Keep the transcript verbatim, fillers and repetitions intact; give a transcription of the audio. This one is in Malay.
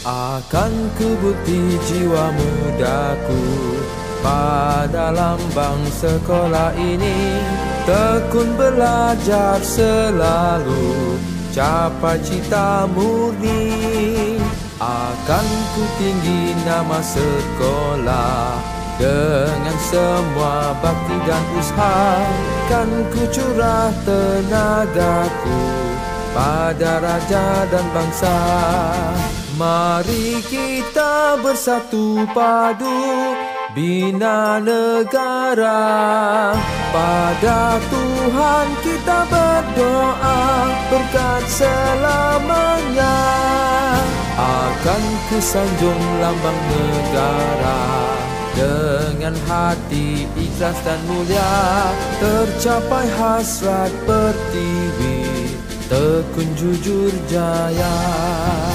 Akan ku bukti jiwa mudaku pada lambang sekolah ini. Tekun belajar selalu, capai cita murni. Akan ku tinggi nama sekolah dengan semua bakti dan usaha. Kan ku curah tenagaku pada raja dan bangsa. Mari kita bersatu padu bina negara. Pada Tuhan kita berdoa berkat selamanya. Akan ku sanjung lambang negara dengan hati ikhlas dan mulia. Tercapai hasrat pertiwi, tekun jujur jaya.